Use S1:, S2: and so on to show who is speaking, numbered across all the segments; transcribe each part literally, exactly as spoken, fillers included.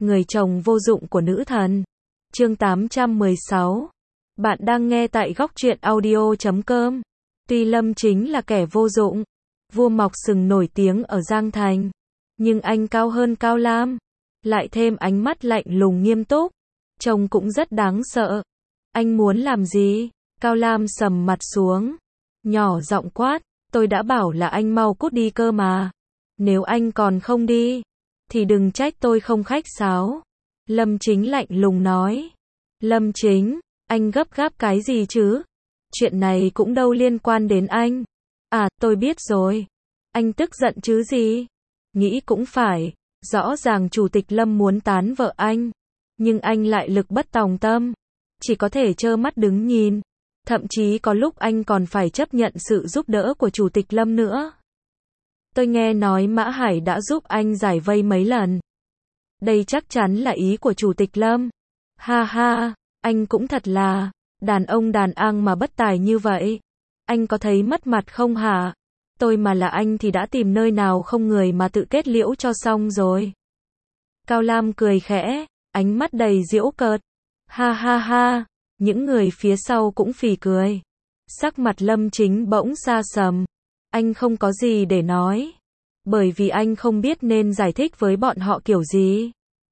S1: người chồng vô dụng của nữ thần. Chương tám trăm mười sáu. Bạn đang nghe tại góc truyện audio chấm com. Tuy Lâm Chính là kẻ vô dụng, vua mọc sừng nổi tiếng ở Giang Thành, nhưng anh cao hơn Cao Lam, lại thêm ánh mắt lạnh lùng nghiêm túc, trông cũng rất đáng sợ. Anh muốn làm gì? Cao Lam sầm mặt xuống, nhỏ giọng quát, tôi đã bảo là anh mau cút đi cơ mà. Nếu anh còn không đi, thì đừng trách tôi không khách sáo. Lâm Chính lạnh lùng nói. Lâm Chính, anh gấp gáp cái gì chứ? Chuyện này cũng đâu liên quan đến anh. À, tôi biết rồi. Anh tức giận chứ gì? Nghĩ cũng phải, rõ ràng Chủ tịch Lâm muốn tán vợ anh, nhưng anh lại lực bất tòng tâm, chỉ có thể trơ mắt đứng nhìn. Thậm chí có lúc anh còn phải chấp nhận sự giúp đỡ của Chủ tịch Lâm nữa. Tôi nghe nói Mã Hải đã giúp anh giải vây mấy lần. Đây chắc chắn là ý của Chủ tịch Lâm. Ha ha, anh cũng thật là đàn ông đàn ang mà bất tài như vậy. Anh có thấy mất mặt không hả? Tôi mà là anh thì đã tìm nơi nào không người mà tự kết liễu cho xong rồi. Cao Lam cười khẽ, ánh mắt đầy giễu cợt. Ha ha ha, những người phía sau cũng phì cười. Sắc mặt Lâm Chính bỗng sa sầm. Anh không có gì để nói, bởi vì anh không biết nên giải thích với bọn họ kiểu gì.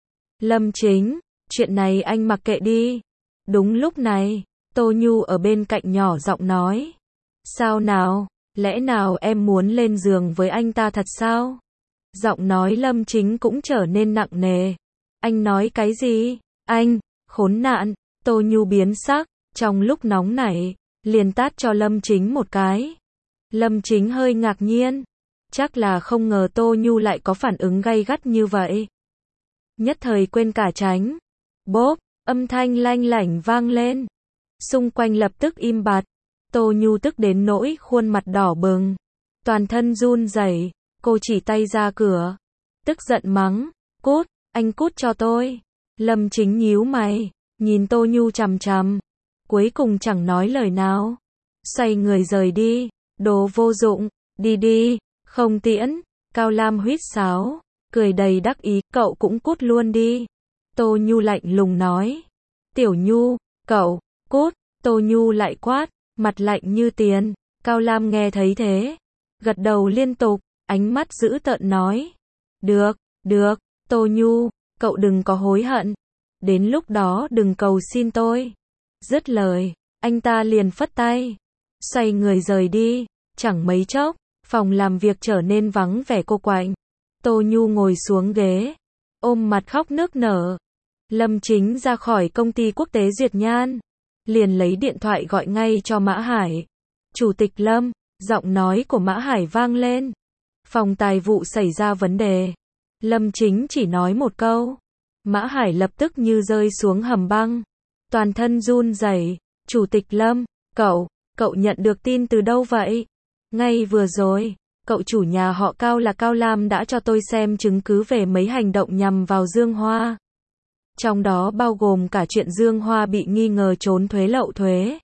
S1: Lâm Chính, chuyện này anh mặc kệ đi. Đúng lúc này, Tô Nhu ở bên cạnh nhỏ giọng nói. Sao nào, lẽ nào em muốn lên giường với anh ta thật sao? Giọng nói Lâm Chính cũng trở nên nặng nề. Anh nói cái gì? Anh, khốn nạn. Tô Nhu biến sắc, trong lúc nóng nảy, liền tát cho Lâm Chính một cái. Lâm Chính hơi ngạc nhiên, chắc là không ngờ Tô Nhu lại có phản ứng gay gắt như vậy. Nhất thời quên cả tránh. Bốp, âm thanh lanh lảnh vang lên. Xung quanh lập tức im bặt. Tô Nhu tức đến nỗi khuôn mặt đỏ bừng, toàn thân run rẩy, cô chỉ tay ra cửa, tức giận mắng, cút, anh cút cho tôi. Lâm Chính nhíu mày, nhìn Tô Nhu chằm chằm, cuối cùng chẳng nói lời nào, xoay người rời đi. Đồ vô dụng, đi đi, không tiễn. Cao Lam huýt sáo, cười đầy đắc ý, cậu cũng cút luôn đi. Tô Nhu lạnh lùng nói. Tiểu Nhu, cậu, cút. Tô Nhu lại quát, mặt lạnh như tiền. Cao Lam nghe thấy thế, gật đầu liên tục, ánh mắt dữ tợn nói. Được, được, Tô Nhu, cậu đừng có hối hận. Đến lúc đó đừng cầu xin tôi. Dứt lời, anh ta liền phất tay, xoay người rời đi. Chẳng mấy chốc, phòng làm việc trở nên vắng vẻ cô quạnh. Tô Nhu ngồi xuống ghế, ôm mặt khóc nức nở. Lâm Chính ra khỏi công ty quốc tế Duyệt Nhan, liền lấy điện thoại gọi ngay cho Mã Hải. Chủ tịch Lâm, giọng nói của Mã Hải vang lên. Phòng tài vụ xảy ra vấn đề. Lâm Chính chỉ nói một câu. Mã Hải lập tức như rơi xuống hầm băng, toàn thân run rẩy. Chủ tịch Lâm, cậu, cậu nhận được tin từ đâu vậy? Ngay vừa rồi, cậu chủ nhà họ Cao là Cao Lam đã cho tôi xem chứng cứ về mấy hành động nhằm vào Dương Hoa. Trong đó bao gồm cả chuyện Dương Hoa bị nghi ngờ trốn thuế lậu thuế.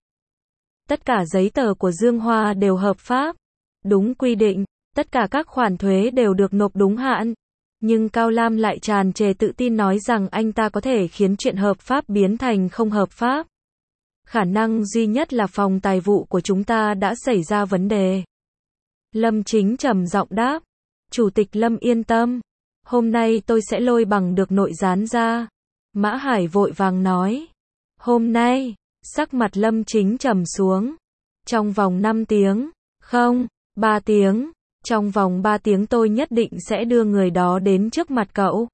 S1: Tất cả giấy tờ của Dương Hoa đều hợp pháp, đúng quy định, tất cả các khoản thuế đều được nộp đúng hạn. Nhưng Cao Lam lại tràn trề tự tin nói rằng anh ta có thể khiến chuyện hợp pháp biến thành không hợp pháp. Khả năng duy nhất là phòng tài vụ của chúng ta đã xảy ra vấn đề. Lâm Chính trầm giọng đáp. Chủ tịch Lâm yên tâm. Hôm nay tôi sẽ lôi bằng được nội gián ra. Mã Hải vội vàng nói. Hôm nay, sắc mặt Lâm Chính trầm xuống. Trong vòng năm tiếng, không, ba tiếng. Trong vòng ba tiếng tôi nhất định sẽ đưa người đó đến trước mặt cậu.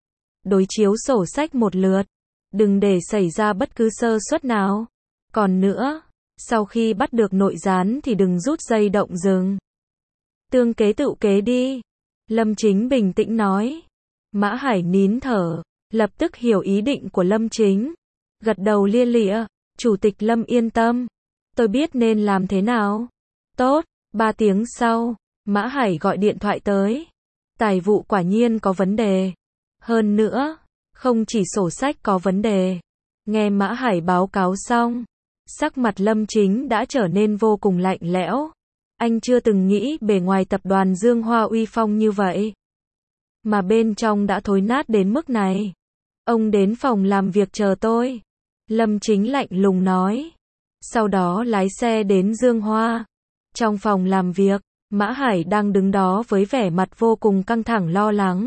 S1: Đối chiếu sổ sách một lượt. Đừng để xảy ra bất cứ sơ suất nào. Còn nữa, sau khi bắt được nội gián thì đừng rút dây động rừng. Tương kế tựu kế đi. Lâm Chính bình tĩnh nói. Mã Hải nín thở, lập tức hiểu ý định của Lâm Chính. Gật đầu lia lịa. Chủ tịch Lâm yên tâm. Tôi biết nên làm thế nào. Tốt, ba tiếng sau, Mã Hải gọi điện thoại tới. Tài vụ quả nhiên có vấn đề. Hơn nữa, không chỉ sổ sách có vấn đề. Nghe Mã Hải báo cáo xong, sắc mặt Lâm Chính đã trở nên vô cùng lạnh lẽo. Anh chưa từng nghĩ bề ngoài tập đoàn Dương Hoa uy phong như vậy, mà bên trong đã thối nát đến mức này. Ông đến phòng làm việc chờ tôi. Lâm Chính lạnh lùng nói. Sau đó lái xe đến Dương Hoa. Trong phòng làm việc, Mã Hải đang đứng đó với vẻ mặt vô cùng căng thẳng lo lắng.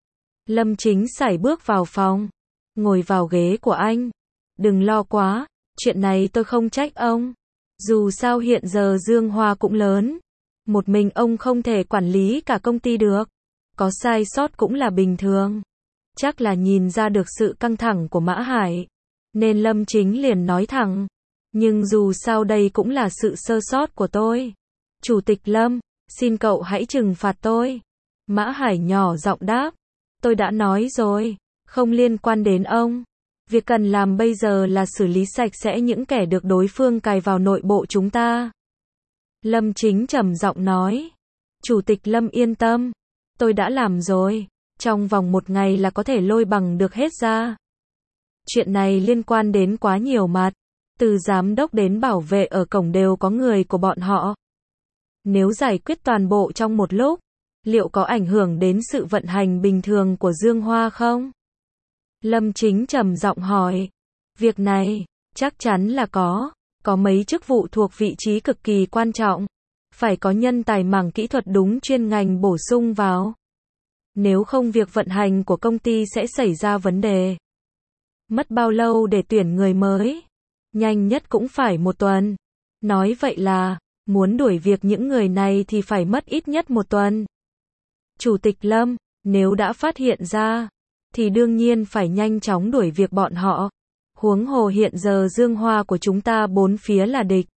S1: Lâm Chính sải bước vào phòng, ngồi vào ghế của anh. Đừng lo quá, chuyện này tôi không trách ông. Dù sao hiện giờ Dương Hoa cũng lớn. Một mình ông không thể quản lý cả công ty được. Có sai sót cũng là bình thường. Chắc là nhìn ra được sự căng thẳng của Mã Hải. Nên Lâm Chính liền nói thẳng. Nhưng dù sao đây cũng là sự sơ sót của tôi. Chủ tịch Lâm, xin cậu hãy trừng phạt tôi. Mã Hải nhỏ giọng đáp. Tôi đã nói rồi, không liên quan đến ông. Việc cần làm bây giờ là xử lý sạch sẽ những kẻ được đối phương cài vào nội bộ chúng ta. Lâm Chính trầm giọng nói. Chủ tịch Lâm yên tâm. Tôi đã làm rồi. Trong vòng một ngày là có thể lôi bằng được hết ra. Chuyện này liên quan đến quá nhiều mặt. Từ giám đốc đến bảo vệ ở cổng đều có người của bọn họ. Nếu giải quyết toàn bộ trong một lúc, liệu có ảnh hưởng đến sự vận hành bình thường của Dương Hoa không? Lâm Chính trầm giọng hỏi. Việc này, chắc chắn là có. Có mấy chức vụ thuộc vị trí cực kỳ quan trọng. Phải có nhân tài mảng kỹ thuật đúng chuyên ngành bổ sung vào. Nếu không việc vận hành của công ty sẽ xảy ra vấn đề. Mất bao lâu để tuyển người mới? Nhanh nhất cũng phải một tuần. Nói vậy là, muốn đuổi việc những người này thì phải mất ít nhất một tuần. Chủ tịch Lâm, nếu đã phát hiện ra, thì đương nhiên phải nhanh chóng đuổi việc bọn họ. Huống hồ hiện giờ Dương Hoa của chúng ta bốn phía là địch.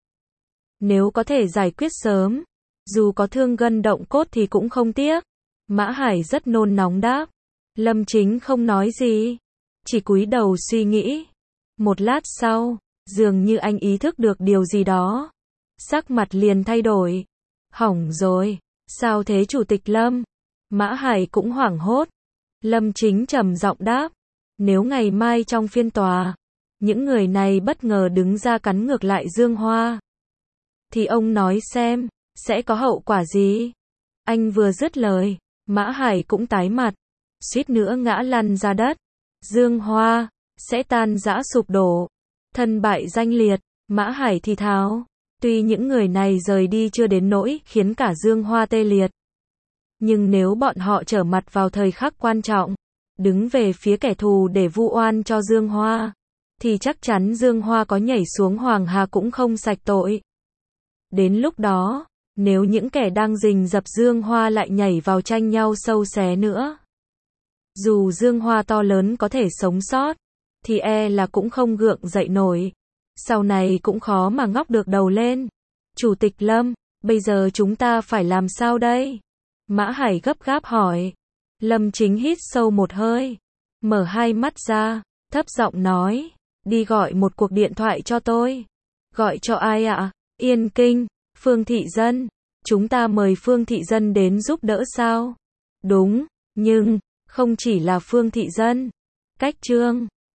S1: Nếu có thể giải quyết sớm, dù có thương gân động cốt thì cũng không tiếc. Mã Hải rất nôn nóng đáp. Lâm Chính không nói gì, chỉ cúi đầu suy nghĩ. Một lát sau, dường như anh ý thức được điều gì đó. Sắc mặt liền thay đổi. Hỏng rồi, sao thế Chủ tịch Lâm? Mã Hải cũng hoảng hốt. Lâm Chính trầm giọng đáp. Nếu ngày mai trong phiên tòa, những người này bất ngờ đứng ra cắn ngược lại Dương Hoa, thì ông nói xem, sẽ có hậu quả gì? Anh vừa dứt lời, Mã Hải cũng tái mặt, suýt nữa ngã lăn ra đất. Dương Hoa sẽ tan rã sụp đổ, thân bại danh liệt. Mã Hải thì thào. Tuy những người này rời đi chưa đến nỗi khiến cả Dương Hoa tê liệt, nhưng nếu bọn họ trở mặt vào thời khắc quan trọng, đứng về phía kẻ thù để vu oan cho Dương Hoa, thì chắc chắn Dương Hoa có nhảy xuống Hoàng Hà cũng không sạch tội. Đến lúc đó, nếu những kẻ đang rình rập Dương Hoa lại nhảy vào tranh nhau sâu xé nữa, dù Dương Hoa to lớn có thể sống sót, thì e là cũng không gượng dậy nổi. Sau này cũng khó mà ngóc được đầu lên. Chủ tịch Lâm, bây giờ chúng ta phải làm sao đây? Mã Hải gấp gáp hỏi. Lâm Chính hít sâu một hơi, mở hai mắt ra, thấp giọng nói. Đi gọi một cuộc điện thoại cho tôi. Gọi cho ai ạ? Yên Kinh, Phương Thị Dân. Chúng ta mời Phương Thị Dân đến giúp đỡ sao? Đúng, nhưng, không chỉ là Phương Thị Dân. Cách Trương